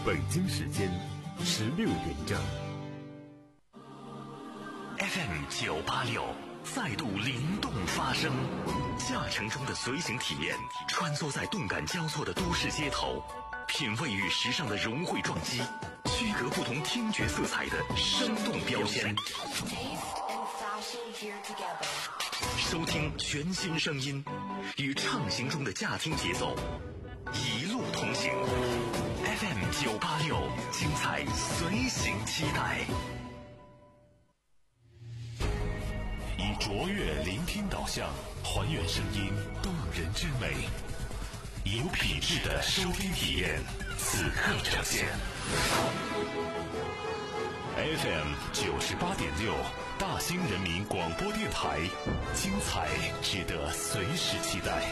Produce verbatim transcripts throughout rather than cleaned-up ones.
北京时间十六点整。 F M 九八六再度灵动发声，驾乘中的随行体验，穿梭在动感交错的都市街头，品味与时尚的融汇撞击，区隔不同听觉色彩的生动标签。收听全新声音，与畅行中的驾听节奏，一路同行。F M 九八六，精彩随行期待。以卓越聆听导向，还原声音动人之美，有品质的收听体验，此刻呈现。F M 九十八点六，大兴人民广播电台，精彩值得随时期待。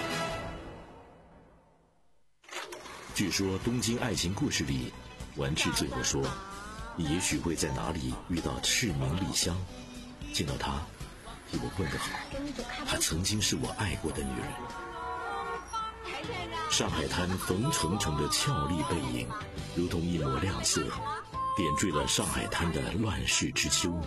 据说《东京爱情故事》里，完治最后说，你也许会在哪里遇到赤名莉香，见到她替我问个好，她曾经是我爱过的女人。上海滩冯程程的俏丽背影，如同一抹亮色，点缀了上海滩的乱世之秋。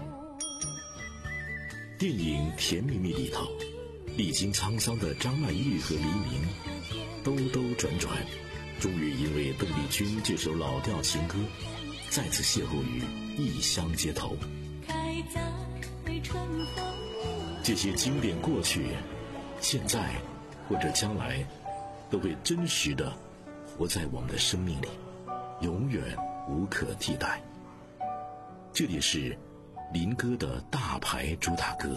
电影《甜蜜蜜》里头，历经沧桑的张曼玉和黎明，兜兜转转，终于因为邓丽君这首老调情歌，再次邂逅于异乡街头。开在春风，这些经典过去，现在或者将来，都会真实的活在我们的生命里，永远无可替代。这里是林哥的大牌主打歌。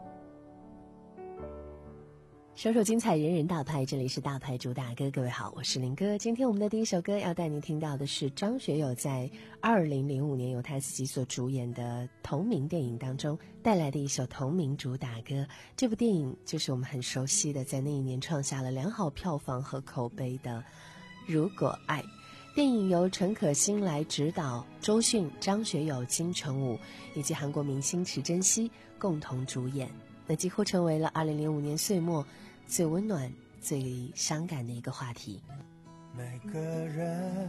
首首精彩，人人大牌，这里是大牌主打歌。各位好，我是林哥。今天我们的第一首歌要带您听到的是张学友在二零零五年由他自己所主演的同名电影当中带来的一首同名主打歌。这部电影就是我们很熟悉的，在那一年创下了良好票房和口碑的《如果爱》。电影由陈可辛来指导，周迅、张学友、金城武以及韩国明星池珍熙共同主演，那几乎成为了二零零五年岁末最温暖、最伤感的一个话题。 每个人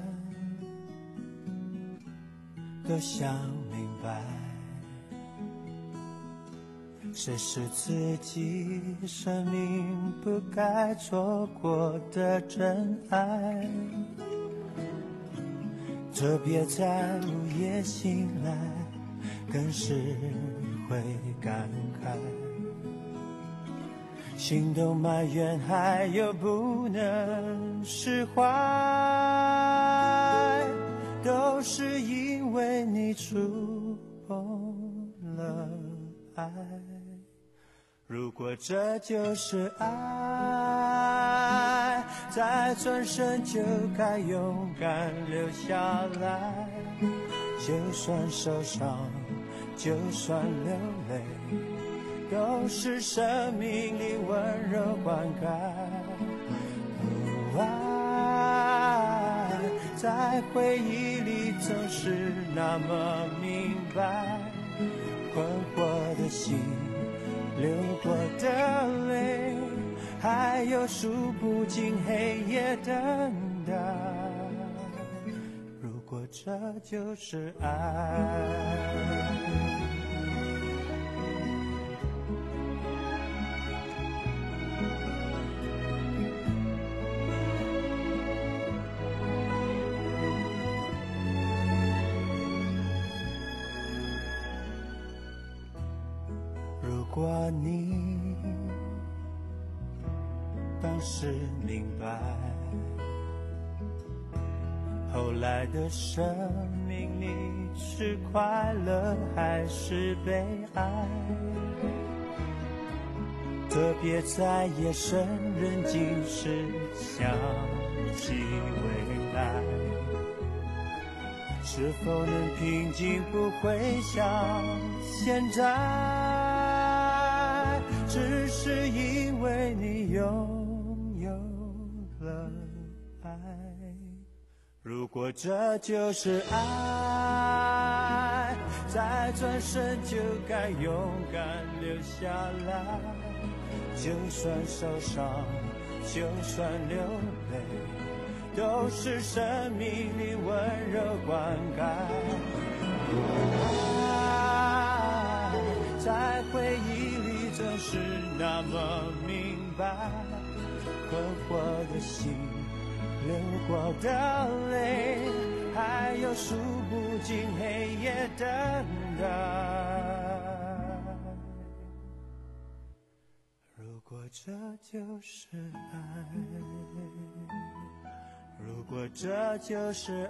都想明白，谁是自己生命不该错过的真爱。特别在午夜醒来，更是会感慨，心动埋怨还有不能释怀，都是因为你触碰了爱。如果这就是爱，再转身就该勇敢留下来，就算受伤，就算流泪，都是生命里温柔灌溉。哦，爱在回忆里总是那么明白，困惑的心，流过的泪，还有数不尽黑夜等待。如果这就是爱，如果你当时明白，后来的生命里是快乐还是悲哀，特别在夜深人静时想起未来，是否能平静不会像现在，只是因为你拥有了爱。如果这就是爱，再转身就该勇敢留下来，就算受伤，就算流泪， 都是生命里温热灌溉。爱在回忆里总是那么明白，困惑的心，流过的泪，还有数不尽黑夜等待。如果这就是爱，如果这就是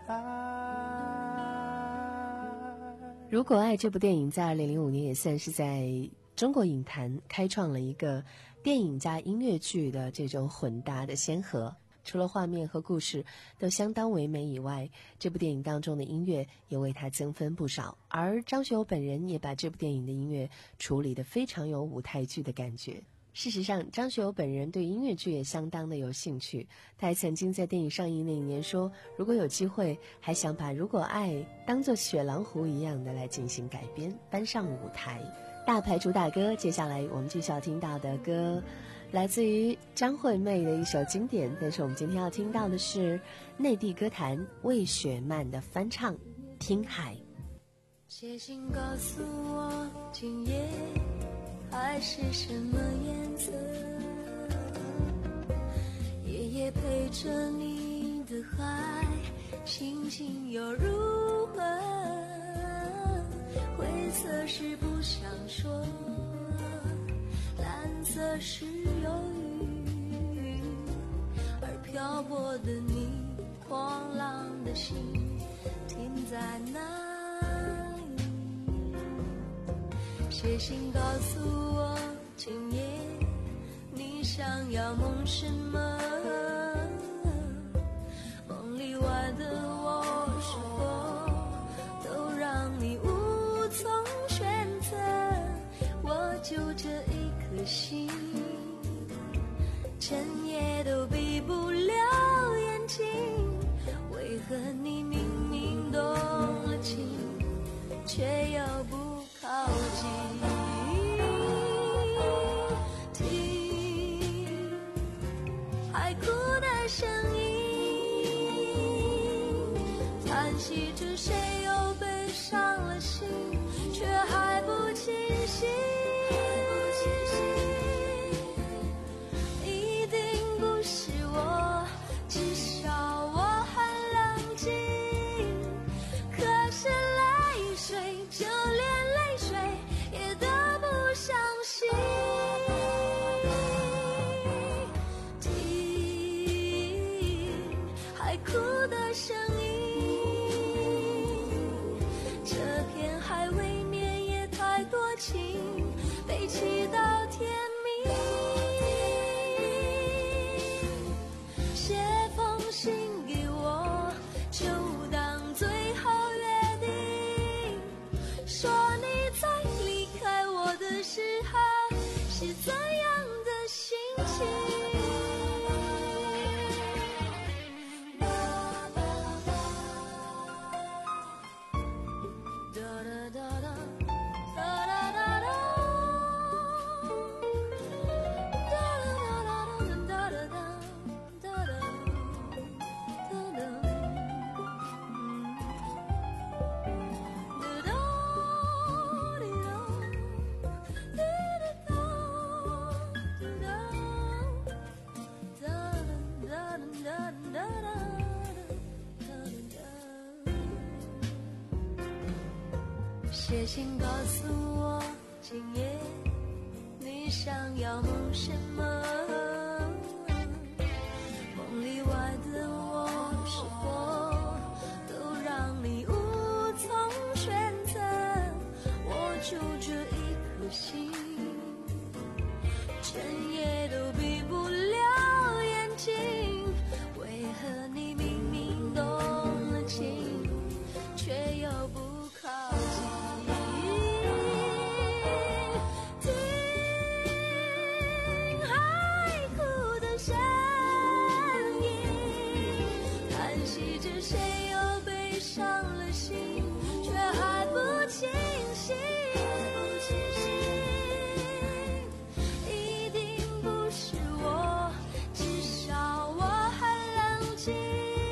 爱。 如果爱这部电影在二零零五年也算是在中国影坛开创了一个电影加音乐剧的这种混搭的先河。除了画面和故事都相当唯美以外，这部电影当中的音乐也为它增分不少，而张学友本人也把这部电影的音乐处理得非常有舞台剧的感觉。事实上，张学友本人对音乐剧也相当的有兴趣，他还曾经在电影上映那一年说，如果有机会还想把《如果爱》当作雪狼湖一样的来进行改编，搬上舞台。大牌主打歌，接下来我们继续要听到的歌来自于张惠妹的一首经典，但是我们今天要听到的是内地歌坛魏雪漫的翻唱《听海》。 写信告诉我今夜海是什么颜色，夜夜陪着你的海，心情又如何？灰色是不想说，蓝色是忧郁，而漂泊的你，狂浪的心停在哪里？写信告诉我今夜你想要梦什么，梦里外的我是否都让你无从选择？我就这一颗心，整夜都闭不了眼睛，为何你明明动了情，却又不靠近？听海哭的声音，叹息着谁又被伤了心，却还不清醒。一定不是我，至少我很冷静，可是泪水，就连泪水也都不相信。听海哭的声音，这片海未免也太多情，悲泣到天明。写封信给我，就当最后约定，说你在离开我的时候是怎样的心情。写信告诉我今夜你想要梦什么，梦里外的我是否都让你无从选择？我就这一颗心，整夜都闭不了眼睛，为何你明明动了情，却又不靠近？谁又被伤了心，却还不清醒？一定不是我，至少我很冷静。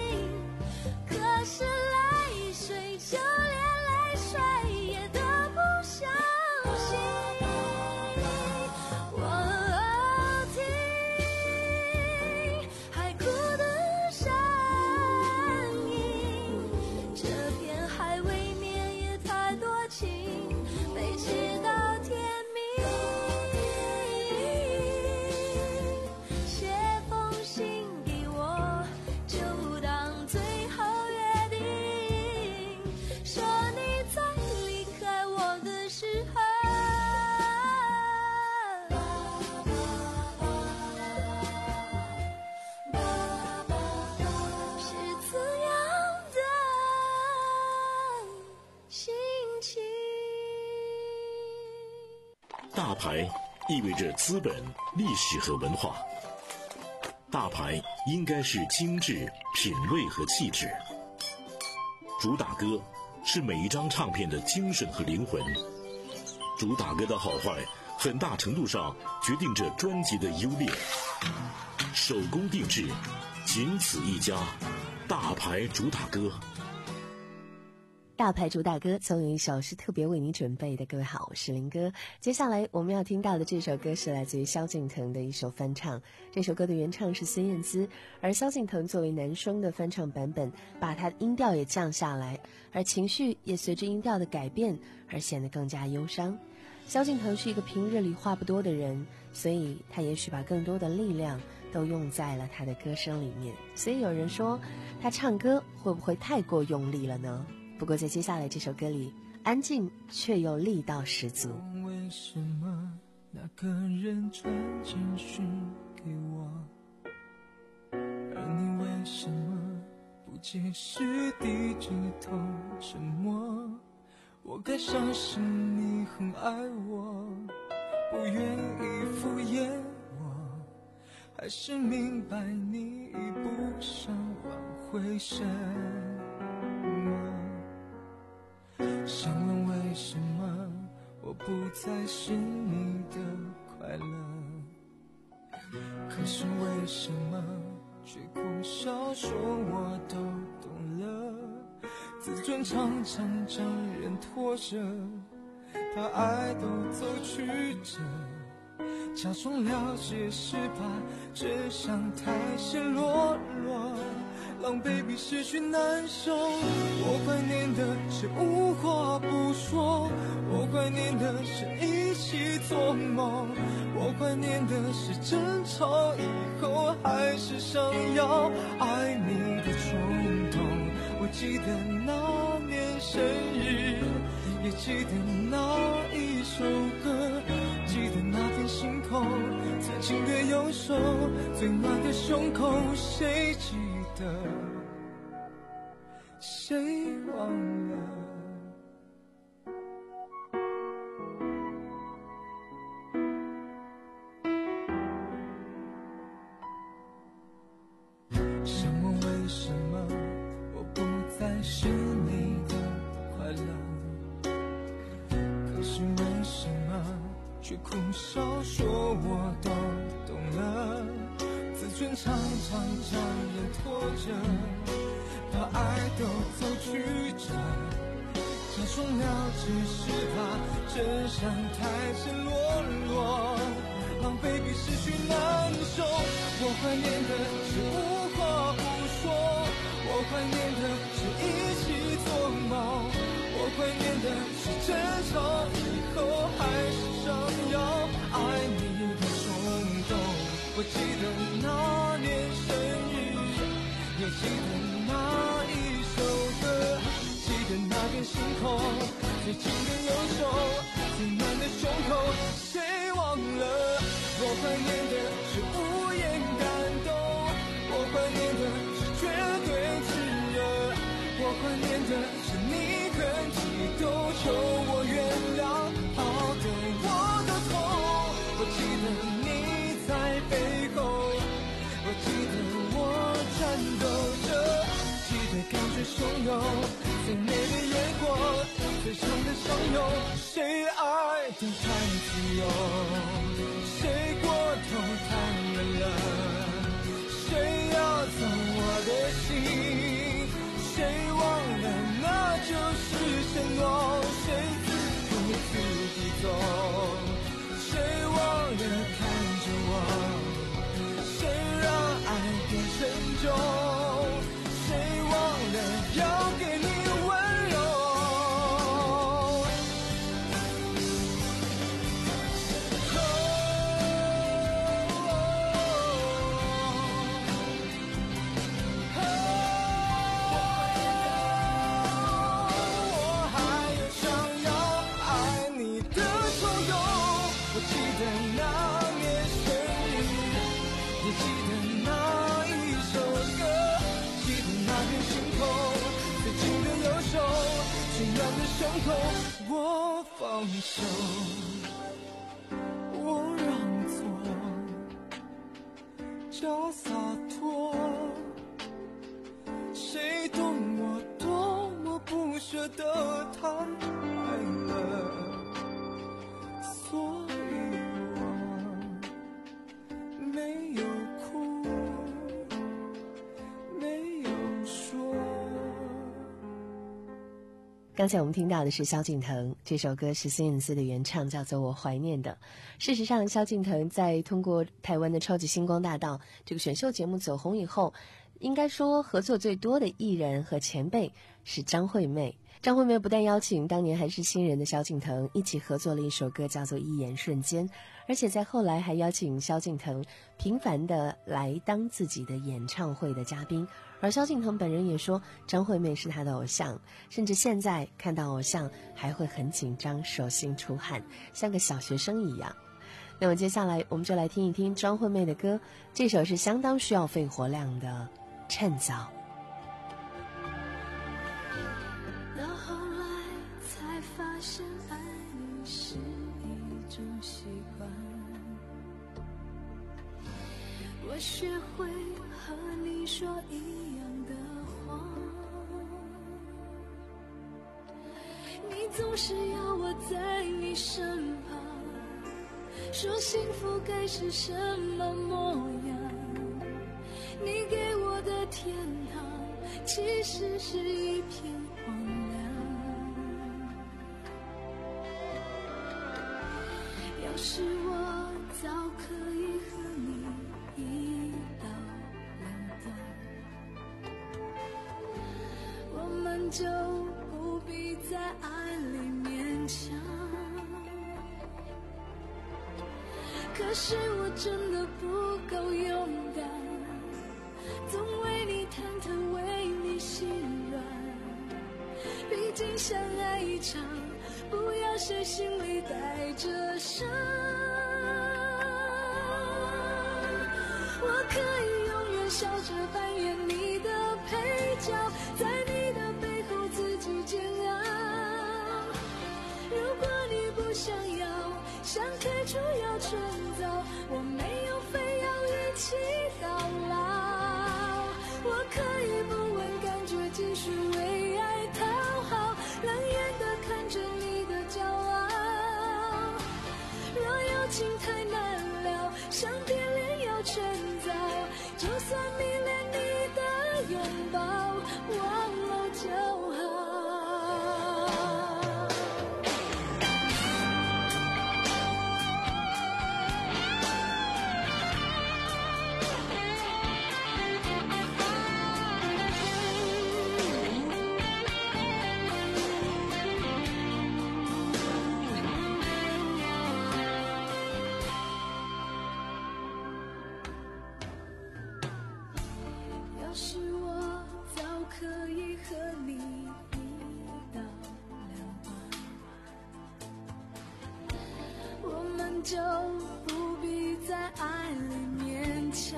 大牌意味着资本、历史和文化。大牌应该是精致、品味和气质。主打歌是每一张唱片的精神和灵魂。主打歌的好坏，很大程度上决定着专辑的优劣。手工定制，仅此一家，大牌主打歌。 大牌主打歌总有一首是特别为你准备的。各位好，我是林哥。接下来我们要听到的这首歌是来自于萧敬腾的一首翻唱。这首歌的原唱是孙燕姿，而萧敬腾作为男声的翻唱版本，把他的音调也降下来，而情绪也随着音调的改变而显得更加忧伤。萧敬腾是一个平日里话不多的人，所以他也许把更多的力量都用在了他的歌声里面。所以有人说他唱歌会不会太过用力了呢？不过在接下来这首歌里，安静却又力道十足。 为什么那个人传简讯给我，而你为什么不解释，低着头沉默？我该相信你很爱我，不愿意敷衍我，还是明白你已不想挽回什么？想问为什么我不再是你的快乐，可是为什么却苦笑说我都懂了？自尊常常将人拖着，把爱都走曲折，假装了解是怕真相太显裸裸，狼狈比失去难受。我怀念的是无话不说，我怀念的是一起做梦，我怀念的是争吵以后还是想要爱你的冲动。我记得那年生日，也记得那一首歌，记得那片星空，最紧的右手，最暖的胸口，谁记得，谁忘了？想问为什么我不再是你的快乐，可是为什么却苦笑说我都懂了？自尊常常将人拖着，把爱都走曲折，假装了解是怕真相太赤裸裸，狼狈比失去难受。我怀念的是无话不说，我怀念的是一起做梦，我怀念的是争吵以后还是想要爱你的冲动。我记得那年生日，也记得那一首歌，记得那片星空，最紧的右手，最暖的胸口，谁忘了？我怀念的是无言感动，我怀念的是绝对炽热，我怀念的是你很激动，求我原谅，好对我的痛。我记得你在背后，我记得我颤抖着，记得感觉汹涌，最美的烟火，最长的相拥，谁爱得太自由，谁过头太远了，谁要走我的心，谁忘了那就是承诺，谁自顾自地走，谁忘了看着我，谁让爱变沉重，谁忘了要给你温柔。我还有想要爱你的冲动。我记得那年生日，也记得那一首歌，记得那片星空，最紧的右手，最暖的胸口，我放手。 我让座，假洒脱，谁懂我多么不舍得谈爱了，所以我没有哭，没有说。 刚才我们听到的是萧敬腾，这首歌是孙燕姿的原唱，叫做《我怀念的》。事实上，萧敬腾在通过台湾的超级星光大道这个选秀节目走红以后，应该说合作最多的艺人和前辈是张惠妹。张惠妹不但邀请当年还是新人的萧敬腾一起合作了一首歌，叫做《一眼瞬间》，而且在后来还邀请萧敬腾频繁的来当自己的演唱会的嘉宾。而萧敬腾本人也说，张惠妹是他的偶像，甚至现在看到偶像还会很紧张，手心出汗，像个小学生一样。那么接下来我们就来听一听张惠妹的歌，这首是相当需要肺活量的《趁早》。 到后来才发现爱你是一种习惯，我学会和你说一样的话，你总是要我在你身旁，说幸福该是什么模样，你给我的天堂其实是一片荒凉。要是我早可以和你一刀两断，我们就不必在爱里勉强。可是我真的不够勇敢，总为你忐忑，为你心软。毕竟相爱一场，不要谁心里带着伤。我可以永远笑着扮演你的配角，在你的背后自己煎熬。如果你不想要，想退出要趁早，我没有非要一起到老。我可以不问感觉，继续为爱讨好，冷眼地看着你的骄傲。若有情太难了，想变脸要趁早，就算迷恋你的拥抱，忘了就好。要是我早可以和你一刀两断，我们就不必在爱里勉强。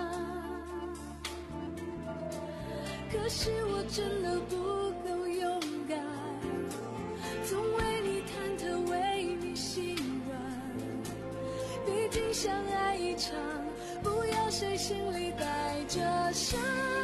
可是我真的不够勇敢，总为你忐忑，为你心软。毕竟相爱一场，不要谁心里带着伤。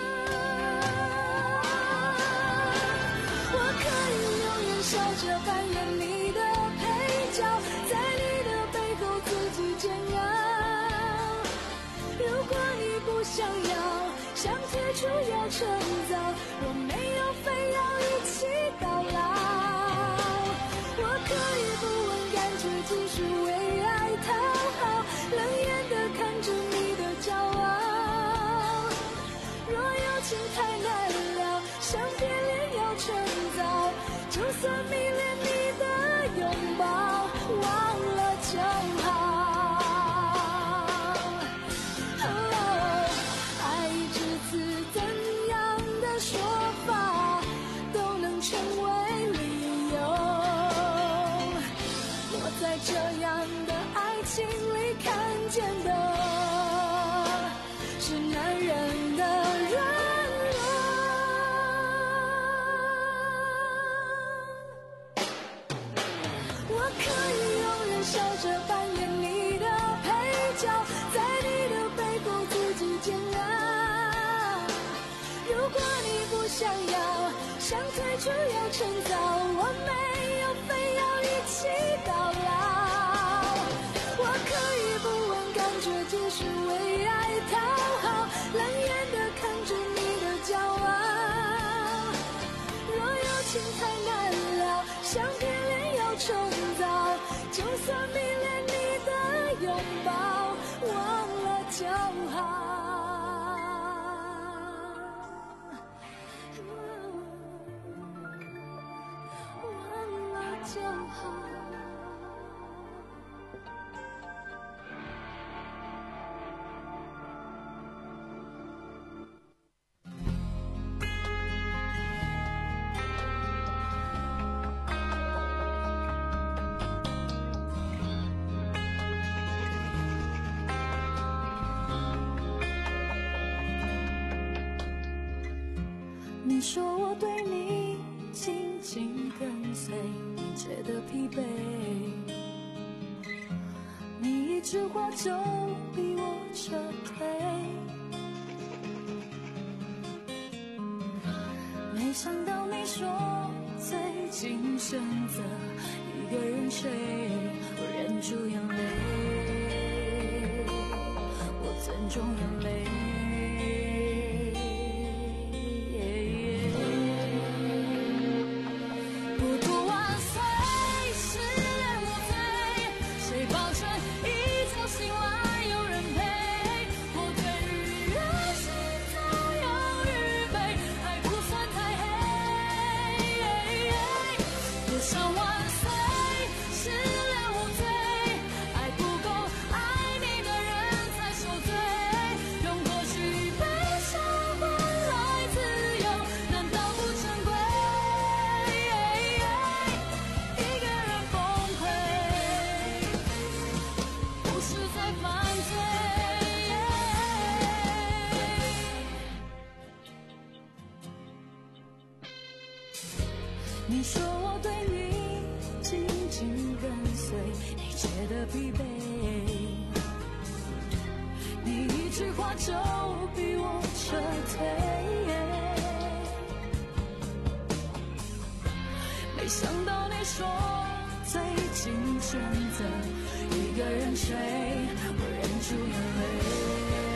我可以永远笑着扮演你的配角，在你的背后自己煎熬。如果你不想要，想退出要趁早，我没有非要一起到老。我可以不问感觉，继续为爱讨好，冷眼地看着你的骄傲。若有情太难了，想变脸要趁早，就算迷恋你的拥抱，忘了就好。哦，爱一只字怎样的说法都能成为理由。我在这样的爱情里看见的是男人的软弱。 想退却又趁早，我没有非要一起到老。我可以不问感觉，只是为爱讨好，冷眼地看着你的骄傲。若有情太难了，想骗恋又重蹈，就算迷恋你的拥抱，忘了就好。忘了就好。你说我对你紧紧跟随，你觉得疲惫，你一句话就逼我撤退，没想到你说最近选择一个人睡，我忍住眼泪，我尊重眼泪。你说我对你紧紧跟随，你觉得疲惫，你一句话就逼我撤退，没想到你说最近选择一个人睡，我忍住眼泪，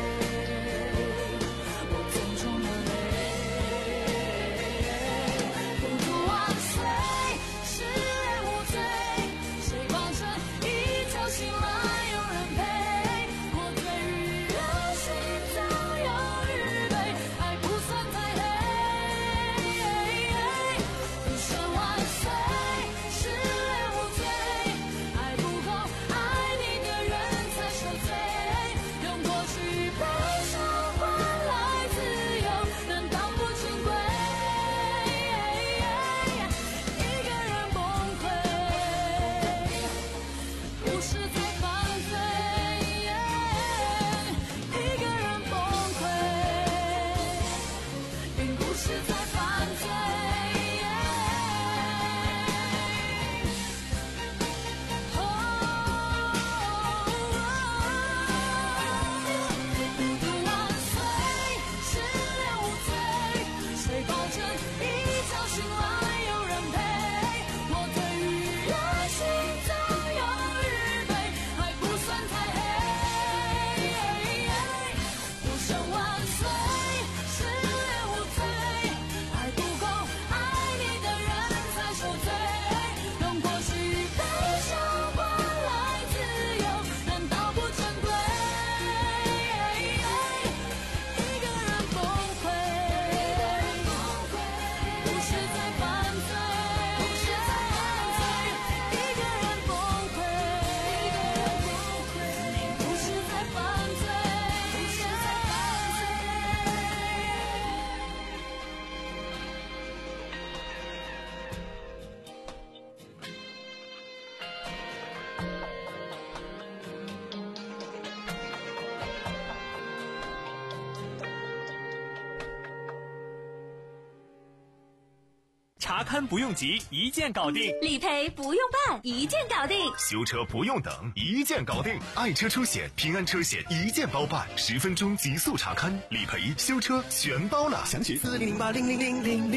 查勘不用急，一键搞定； 理赔不用办，一键搞定； 修车不用等，一键搞定。爱车车险、平安车险一键包办，十分钟极速查勘、理赔、修车全包了。 详询四零零八零零零零零零。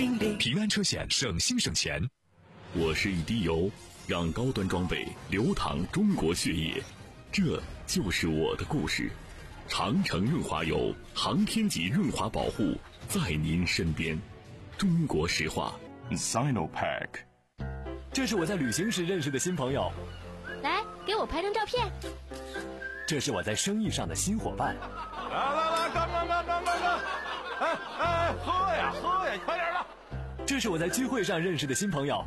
平安车险，省心省钱。 我是一滴油，让高端装备流淌中国血液，这就是我的故事。长城润滑油，航天级润滑保护，在您身边。中国石化 Sinopac。 这是我在旅行时认识的新朋友， 来给我拍张照片。 这是我在生意上的新伙伴。 来来来，干干干干干干！哎哎，喝呀喝呀，快点的！ 这是我在聚会上认识的新朋友。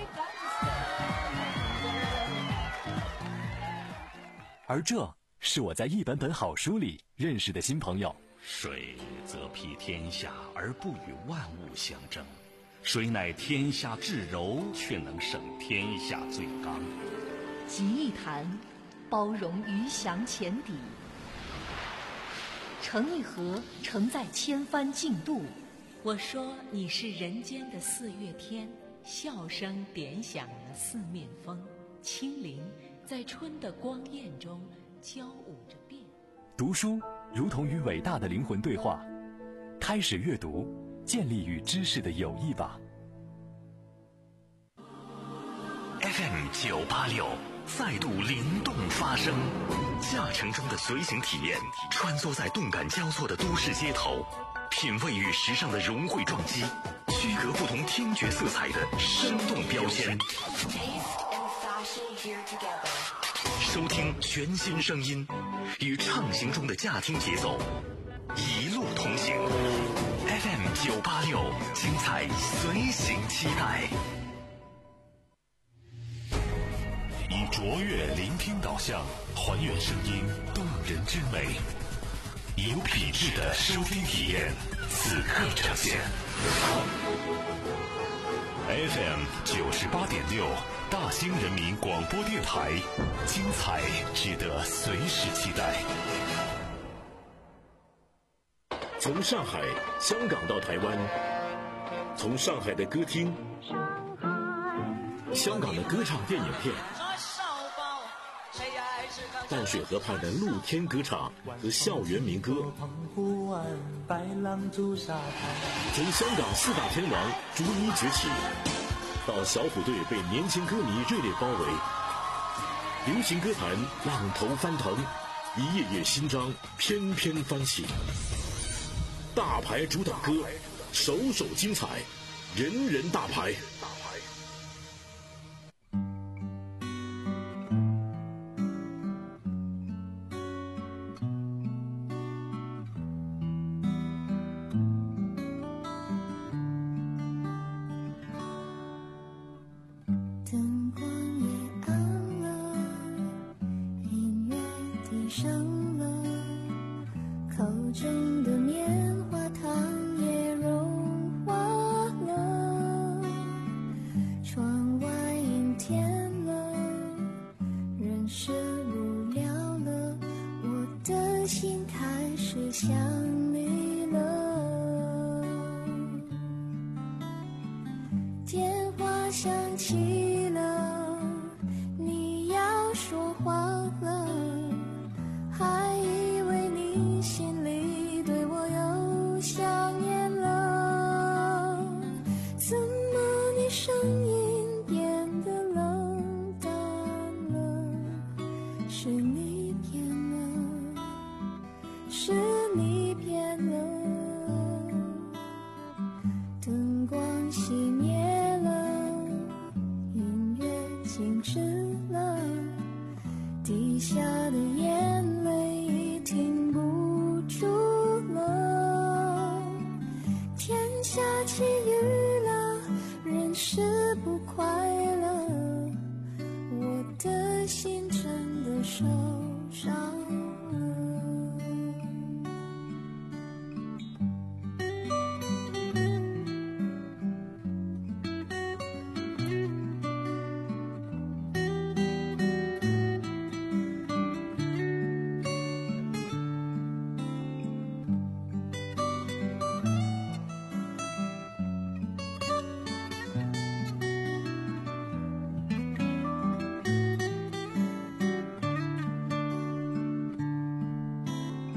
而这是我在一本本好书里认识的新朋友。 水则披天下而不与万物相争，水乃天下至柔，却能胜天下最刚。 集一谈，包容鱼翔浅底；成一河，承载千帆竞渡。 我说你是人间的四月天，笑声点响了四面风，清灵在春的光艳中交舞着变。 读书如同与伟大的灵魂对话，开始阅读，建立与知识的友谊吧。 F M 九八六再度灵动发声，驾乘中的随行体验，穿梭在动感交错的都市街头，品味与时尚的融汇撞击，区隔不同听觉色彩的生动标签。收听全新声音，与畅行中的驾听节奏，一路同行。F M 九八六，精彩随行期待。 以卓越聆听导向，还原声音动人之美，有品质的收听体验，此刻呈现。F M 九十八点六，大兴人民广播电台，精彩值得随时期待。 从上海、香港到台湾，从上海的歌厅、香港的歌唱电影片，淡水河畔的露天歌唱和校园民歌，从香港四大天王逐一崛起，到小虎队被年轻歌迷热烈包围，流行歌坛浪头翻腾，一页页新章翩翩翻起。大牌主打歌，首首精彩，人人大牌。 灯光也暗了，音乐低声了，口中的棉花糖也融化了，窗外阴天了，人是无聊了，我的心开始想你了，电话响起了，你要说话了，还以为你心里对我有想念了，怎么你声音变得冷淡了？是你变了，是你变了，灯光熄灭了，音乐静止了，滴下的眼泪已停不住了，天下起雨了，人是不快乐，我的心真的受伤了。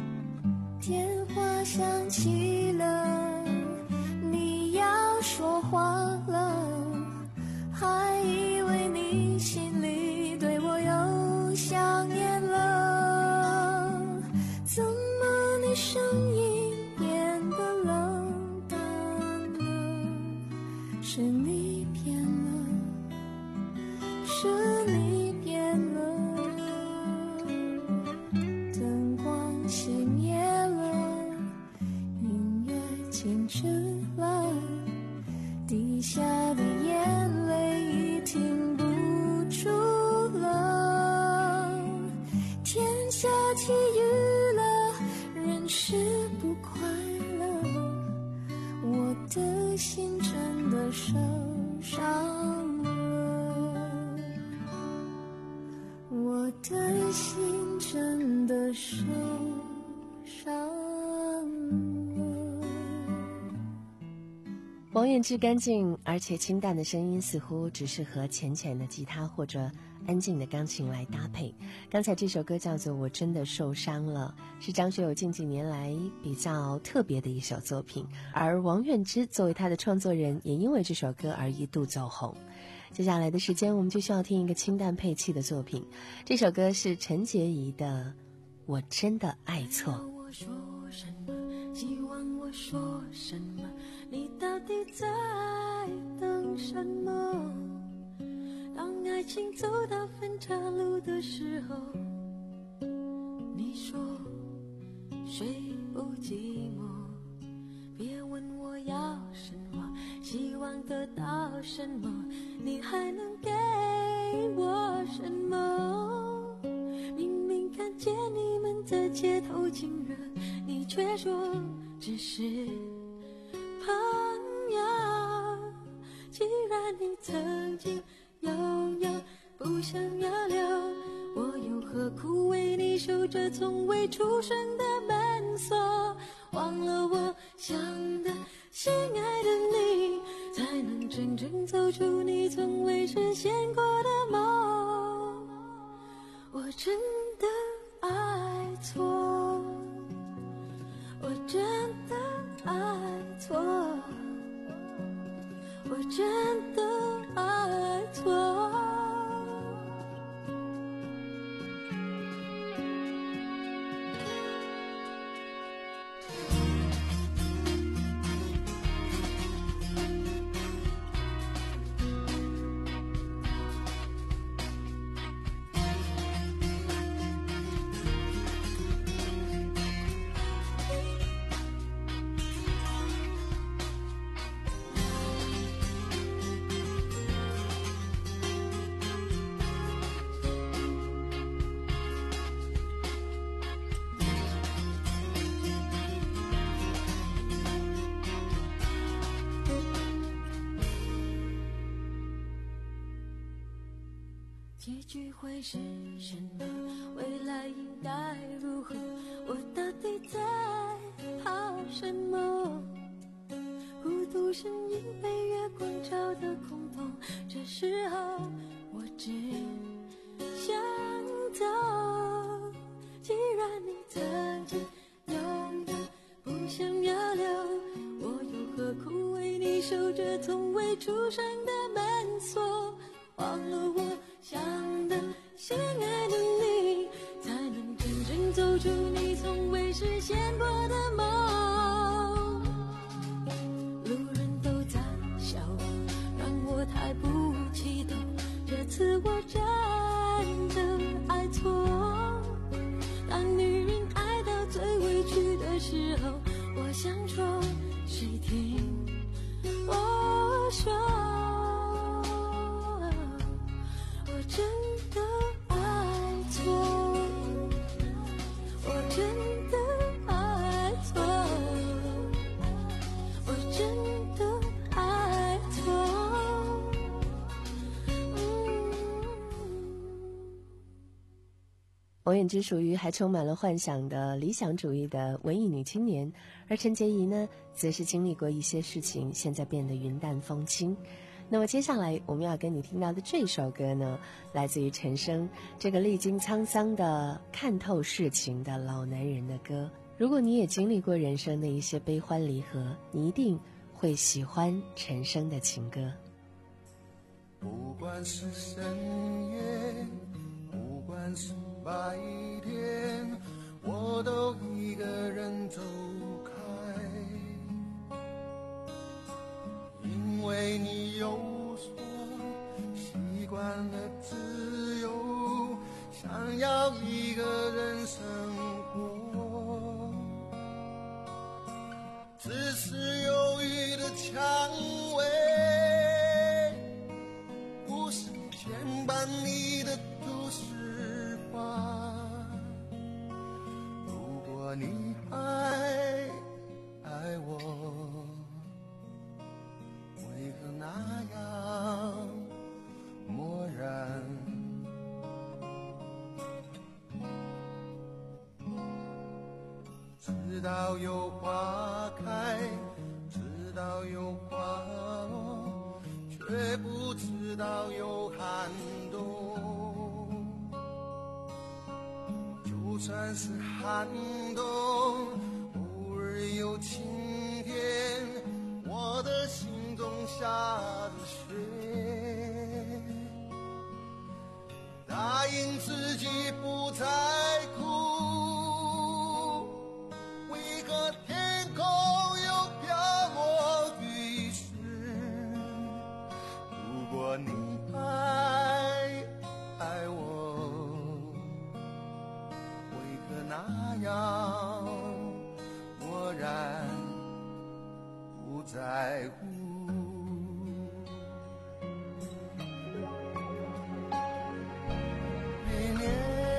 电话响起了，你要说话话了，还以为你心里对我有想念了，怎么你声音变得冷淡了？是你变了，是你变了，灯光熄灭了，音乐静止了，滴下的眼泪已停不住了，天下起雨了，人是不快乐，我的心真的受伤了，我的心真的受伤了。 王菀之干净而且清淡的声音似乎只适合浅浅的吉他或者安静的钢琴来搭配。刚才这首歌叫做《我真的受伤了》，是张学友近几年来比较特别的一首作品，而王菀之作为他的创作人也因为这首歌而一度走红。接下来的时间我们就需要听一个清淡配器的作品，这首歌是陈洁仪的《我真的爱错》。 我说什么？希望我说什么？你到底在等什么？当爱情走到分岔路的时候，你说谁不寂寞？别问我要什么，希望得到什么，你还能给我什么？明明看见你们在街头亲热，你却说只是朋友。既然你曾经拥有，不想要留，我又何苦为你守着从未出生的门锁？忘了我想的心爱的你，才能真正走出你从未实现过的梦。我真的爱错，我真的爱错，我真的爱错。结局会是什么？未来应该如何？我到底在怕什么？孤独身影被月光照得空洞，这时候我只想走。既然你曾经拥有，不想要留，我又何苦为你守着从未出生的门锁？忘了我想的心爱的你，才能真正走出你从未实现过的梦。路人都在笑我，让我太不激动，这次我真的爱错。当女人爱到最委屈的时候，我想说谁听我说，我真的爱错，我真的爱错，我真的爱错。 王菀之属于还充满了幻想的理想主义的文艺女青年，而陈洁仪呢，则是经历过一些事情，现在变得云淡风轻。那么接下来我们要跟你听到的这首歌呢，来自于陈升，这个历经沧桑的看透世情的老男人的歌。如果你也经历过人生的一些悲欢离合，你一定会喜欢陈升的情歌。 不管是深夜，不管是白天，我都一个人走开，因为你有说习惯了自由，想要一个人生活，只是忧郁的蔷薇，不是牵绊你的都市花。如果你还爱我，为何那样漠然？直到有花开，直到有花落，却不知道有寒冬。就算是寒冬，偶尔有晴天，我的心中下着雪。答应自己不再哭，为何天空又飘落雨丝？如果你还爱我，为何那样漠然不在乎？明年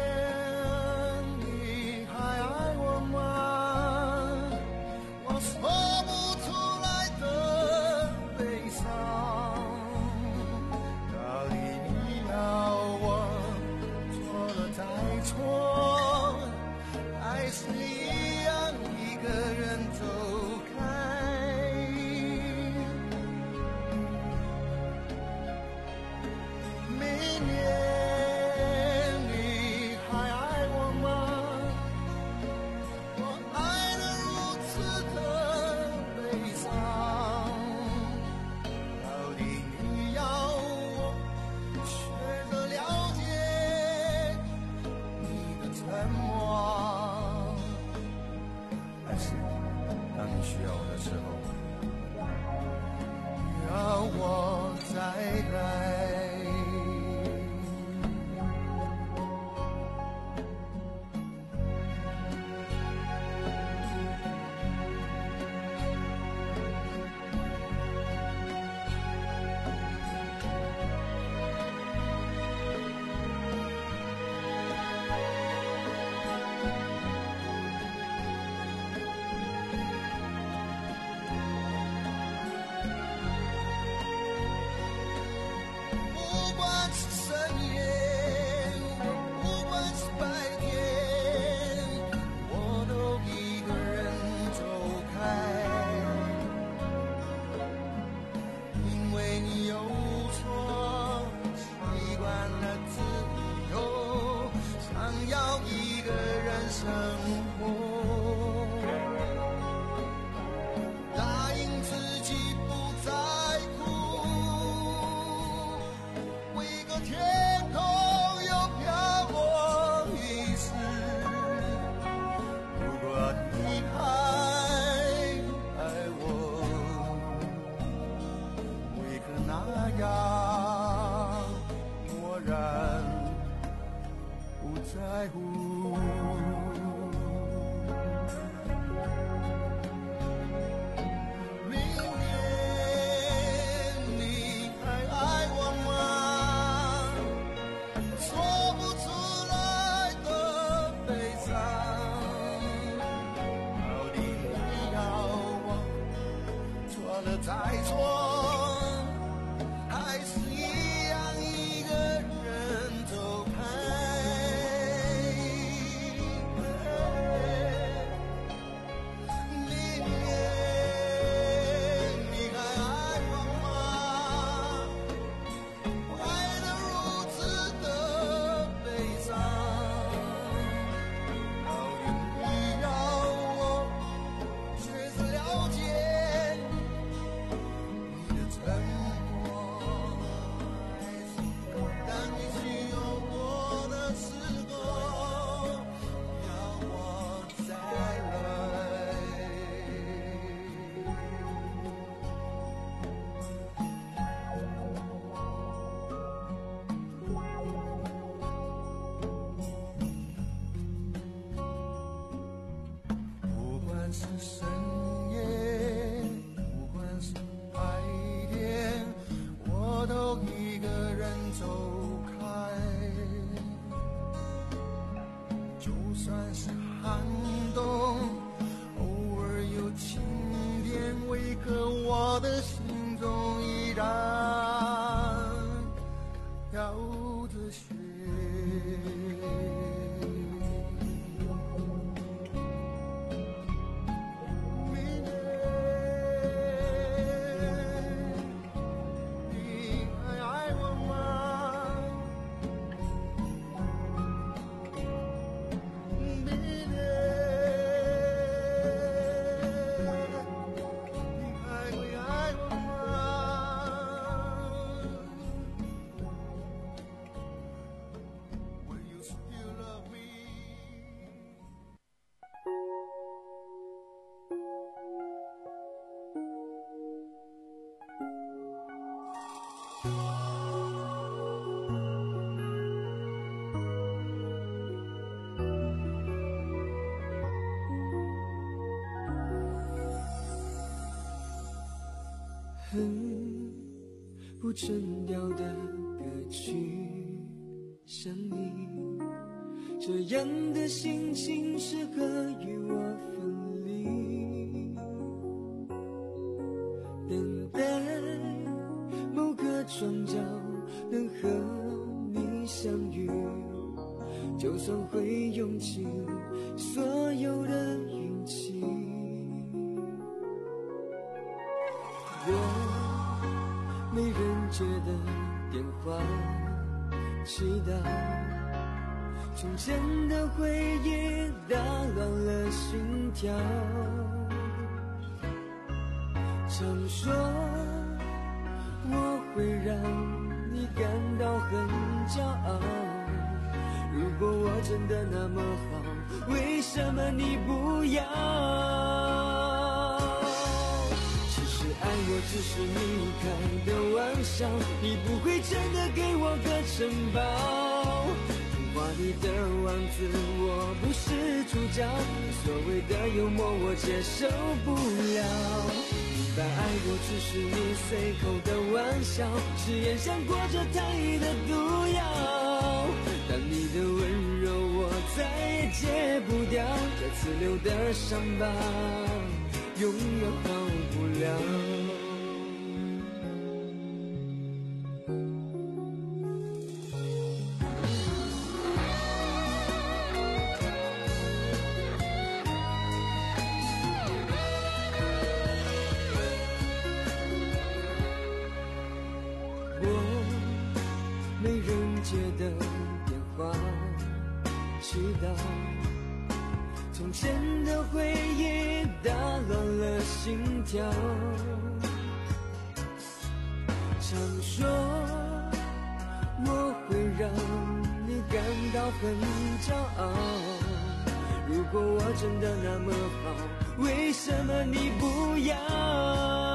你还爱我吗？我说不出来的悲伤，到底你要我错了再错，还是一样一个人走开？明年你还爱我吗？我爱得如此的悲伤，到底你要我学着了解你的沉默，还是当你需要我的时候，要我再来？不管是深夜，不管是白天，我都一个人走开，因为你有错，习惯了自由，想要一个人生活。答应自己不再哭，为个天空又飘过雨丝。如果你还爱我，为何那样漠然不在乎？明年你还爱我吗？说不出来的悲伤，到底你要我错了再错，还是一样一个人走开？明年你还爱我吗？我爱得如此的悲伤，到底你要我学着了解很不正调的歌曲，想你这样的心情适合与我分离，等待某个转角能和你相遇，就算会用尽所有的运气。我没人接的电话，祈祷从前的回忆打乱了心跳。常说我会让你感到很骄傲，如果我真的那么好，为什么你不要？爱我只是你开的玩笑，你不会真的给我个城堡。童话里的王子，我不是主角，所谓的幽默我接受不了。明白爱我只是你随口的玩笑，是眼想过着糖衣的毒药。但你的温柔我再也戒不掉，这次留的伤疤永远好不了。我没人接的电话，祈祷从前的回忆打乱了心跳。常说我会让你感到很骄傲，如果我真的那么好，为什么你不要？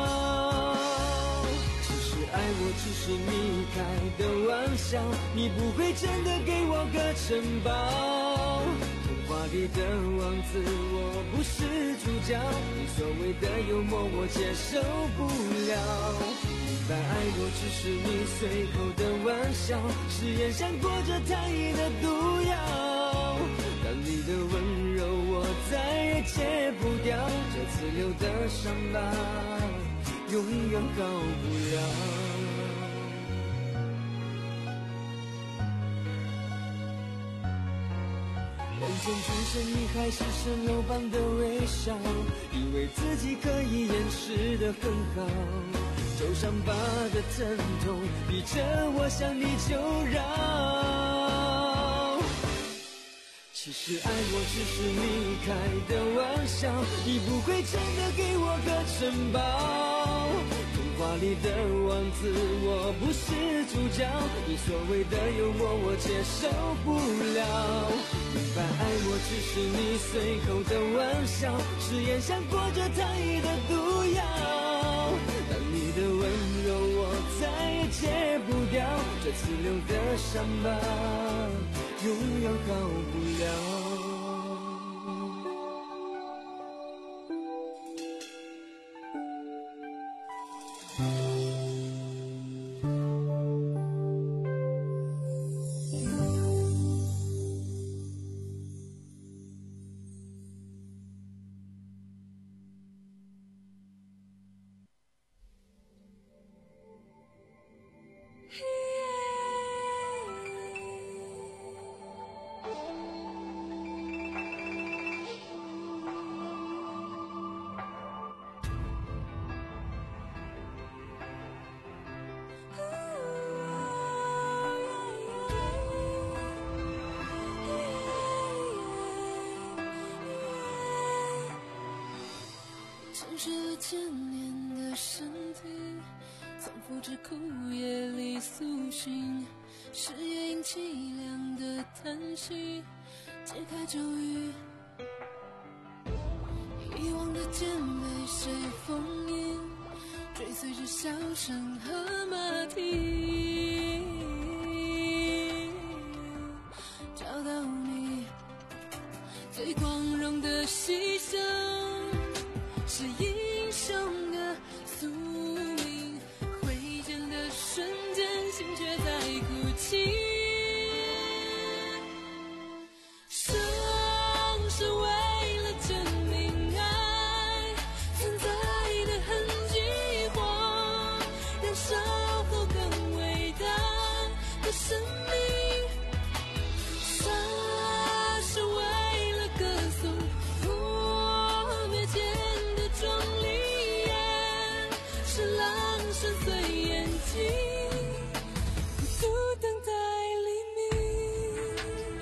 爱我只是你开的玩笑，你不会真的给我个城堡。童话里的王子，我不是主角，你所谓的幽默我接受不了。明白爱我只是你随口的玩笑，是眼想过着糖衣的毒药。但你的温柔我再也戒不掉，这次留的伤疤永远好不了。人间出现你还是蜃楼般的微笑，以为自己可以掩饰得很好，受伤疤的疼痛逼着我向你求饶。其实爱我只是你开的玩笑，你不会真的给我个城堡。童话里的王子，我不是主角，你所谓的幽默我接受不了。明白爱我只是你随口的玩笑，是眼想过着糖衣的毒药。但你的温柔我再也戒不掉，这次留的伤疤永远好不了。 沉睡了千年的身体，从复制枯叶里苏醒，是夜莺凄凉的叹息，解开咒语。遗忘的剑被谁封印， 追随着笑声和马蹄，找到你最光荣的牺牲，是英雄的宿命。挥剑的瞬间，心却在哭泣。生是为了证明爱存在的痕迹，或燃烧后更伟大的生命。杀是为了歌颂破灭前的壮丽，是狼深邃眼睛，孤独等待黎明。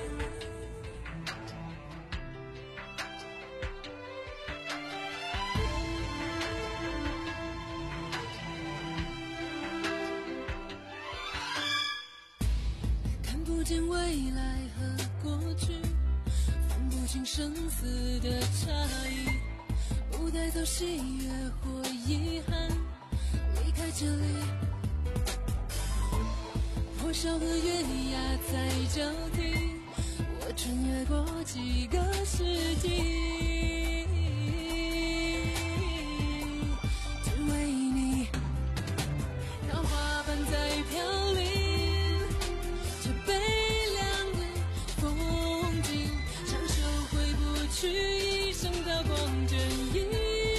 看不见未来和过去，分不清生死的差异，不带走喜悦或遗憾，离开这里。火烧和月牙在交替，我穿越过几个世纪，只为你。桃花瓣在飘零，这悲凉的风景，长袖回不去一生刀光剑影。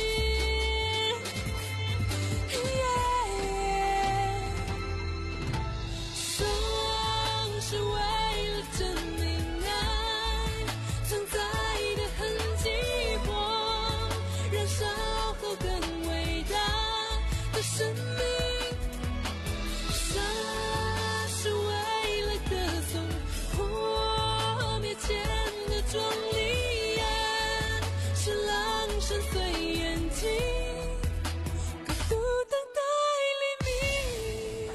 生是为了证明爱存在的痕迹，或燃烧后更伟大的生命。杀是为了歌颂破灭前的壮丽，是狼深邃眼睛，孤独等待黎明。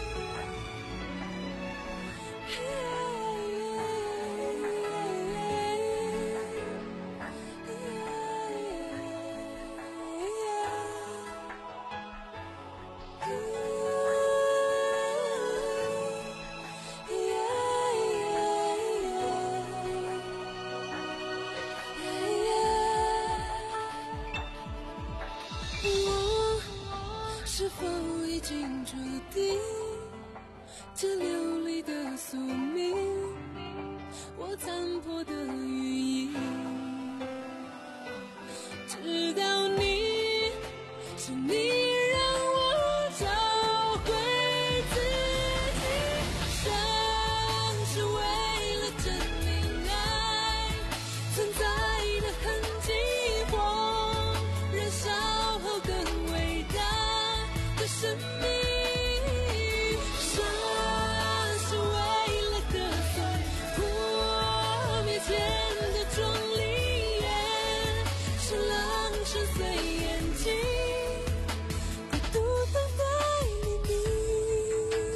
我是否已经注定这流离的宿命？我残破的羽翼，直到你，是你让我找回自己。生是为了证明爱存在的痕迹，或燃烧后更伟大的生命。杀是为了歌颂破灭前的壮丽，是狼深邃眼睛，孤独等待黎明。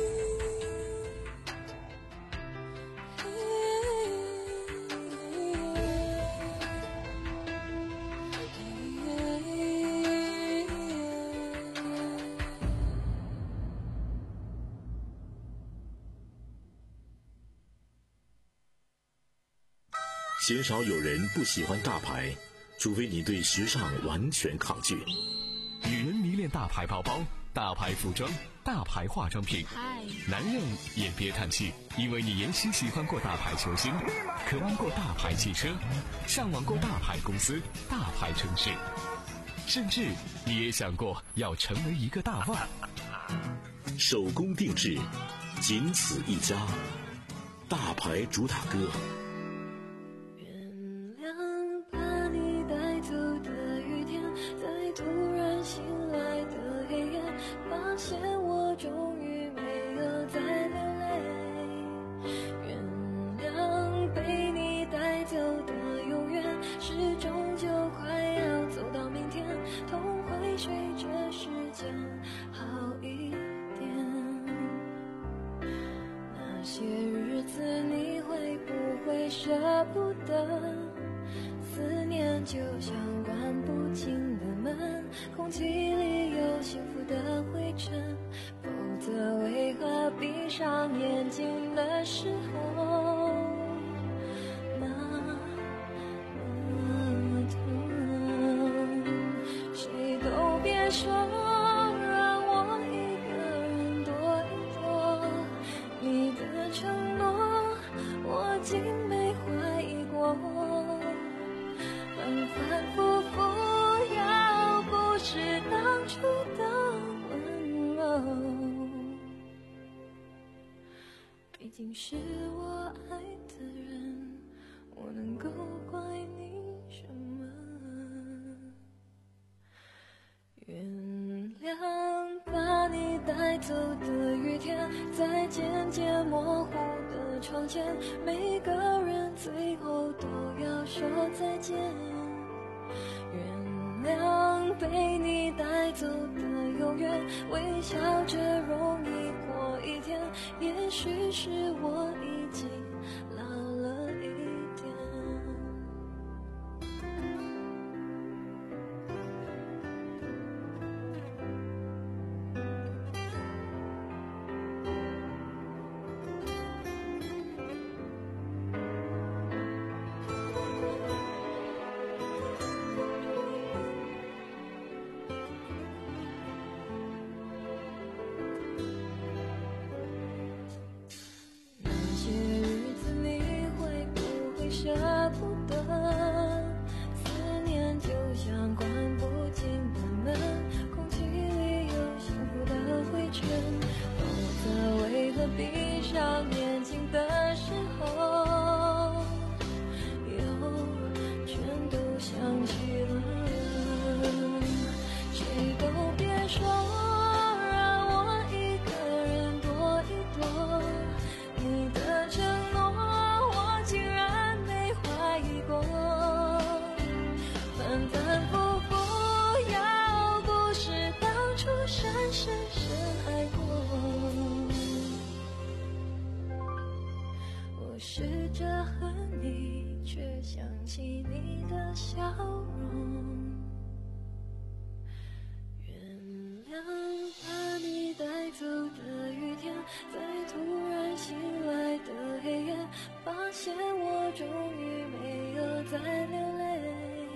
鲜少有人不喜欢大牌，除非你对时尚完全抗拒。 女人迷恋大牌包包、大牌服装、大牌化妆品，男人也别叹气，因为你也许喜欢过大牌球星，渴望过大牌汽车，向往过大牌公司、大牌城市，甚至你也想过要成为一个大腕。 手工定制，仅此一家，大牌主打歌。 发现我终于没有再流泪，原谅被你带走的永远，是终究快要走到明天，痛会随着时间好一点。那些日子你会不会舍不得？思念就像关不紧的门，空气里有幸福的灰尘，否则为何闭上眼睛的时候那么痛？谁都别说让我一个人躲一躲，你的承诺我竟没怀疑过，反反复复，要不是当初的温柔，毕竟是我爱的人，我能够怪你什么？原谅把你带走的雨天，在渐渐模糊的窗前，每个人最后都要说再见。原谅被你带走的永远，微笑着容易过一天，也许是我已经老了一点。舍不得，思念就像关不紧的门，空气里有幸福的灰尘，否则为何闭上眼睛的时候又全都想起了？谁都别说让我一个人躲一躲，你的承诺我竟然怀疑过，反反复复，要不是当初深深深爱过，我试着恨你，却想起你的笑容。原谅把你带走的雨天，在突然醒来的黑夜，发现我终于没有再流泪。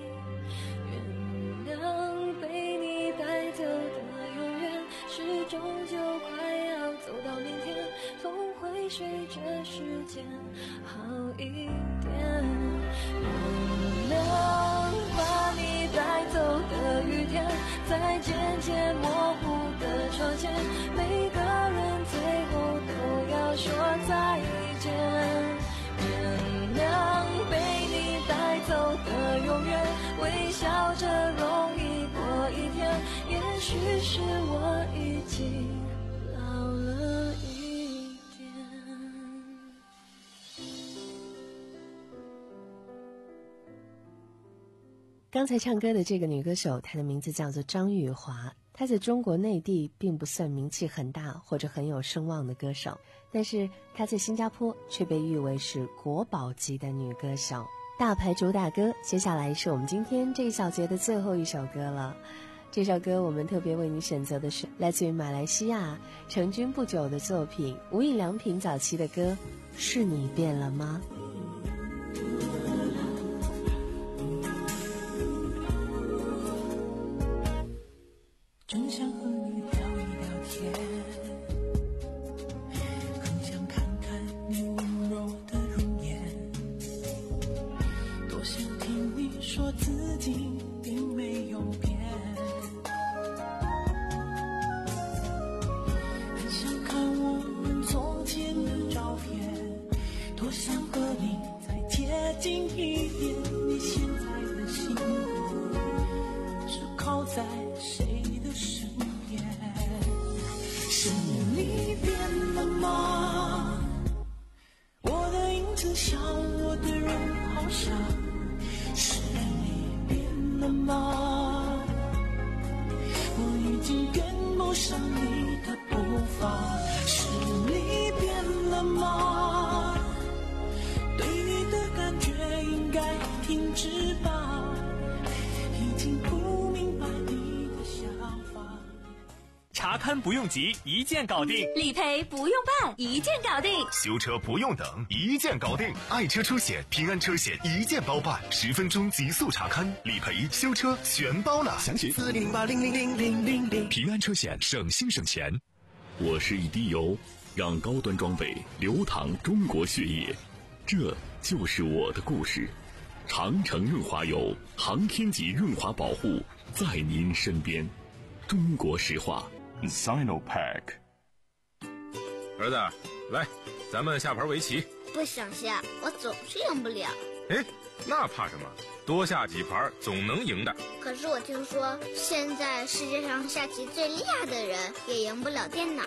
原谅被你带走的永远，是终究快要走到明天，总会随着时间好一点。原谅把你带走的雨天，在渐渐模糊的窗前，每个人最后都要说再见。原谅被你带走的永远，微笑着容易过一天，也许是我已经老了一点。 刚才唱歌的这个女歌手，她的名字叫做张玉华，她在中国内地并不算名气很大或者很有声望的歌手，但是她在新加坡却被誉为是国宝级的女歌手。大牌主打歌，接下来是我们今天这一小节的最后一首歌了。这首歌我们特别为你选择的是来自于马来西亚成军不久的作品，无印良品早期的歌《是你变了吗》。 真想和你聊一聊天，很想看看你温柔的容颜，多想听你说自己并没有变，很想看我们从前的照片，多想和勘不用急，一键搞定； 理赔不用办，一键搞定； 修车不用等，一键搞定。爱车车险、平安车险一键包办，十分钟极速查勘，理赔、修车全包了。 详询四零零八零零零零零零。 平安车险，省心省钱。 我是一滴油，让高端装备流淌中国血液，这就是我的故事。长城润滑油，航天级润滑保护，在您身边。中国石化 Sinopack。 儿子，来，咱们下盘围棋。 不想下，我总是赢不了。 哎，那怕什么？多下几盘总能赢的。 可是我听说，现在世界上下棋最厉害的人也赢不了电脑。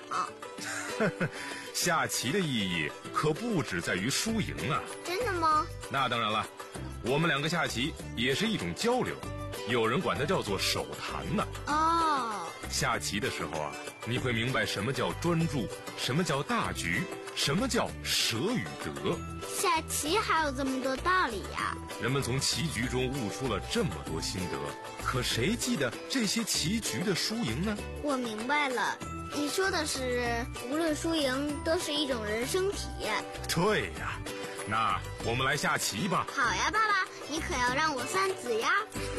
下棋的意义可不只在于输赢啊。 真的吗？ 那当然了，我们两个下棋也是一种交流，有人管它叫做手谈呢。 哦， 下棋的时候啊，你会明白什么叫专注，什么叫大局，什么叫舍与得。 下棋还有这么多道理呀！ 人们从棋局中悟出了这么多心得，可谁记得这些棋局的输赢呢？ 我明白了，你说的是无论输赢都是一种人生体验。 对呀，那我们来下棋吧。 好呀，爸爸，你可要让我三子呀。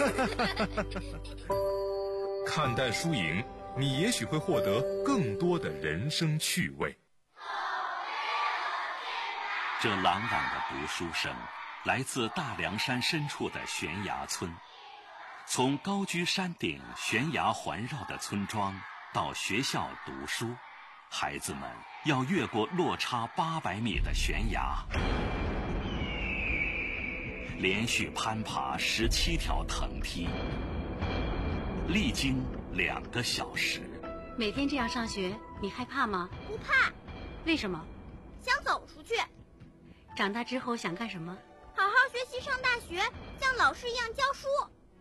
看淡输赢，你也许会获得更多的人生趣味。 这朗朗的读书声来自大凉山深处的悬崖村。从高居山顶、悬崖环绕的村庄到学校读书，孩子们要越过落差八百米的悬崖，连续攀爬十七条藤梯，历经两个小时。 每天这样上学，你害怕吗？ 不怕。 为什么？ 想走出去。 长大之后想干什么？ 好好学习，上大学，像老师一样教书。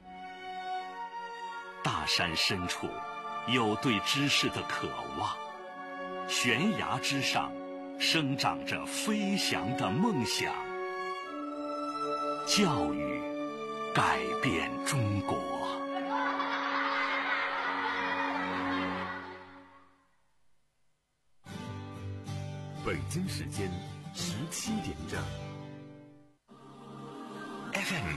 大山深处有对知识的渴望，悬崖之上生长着飞翔的梦想。教育改变中国。 北京时间十七点整。F M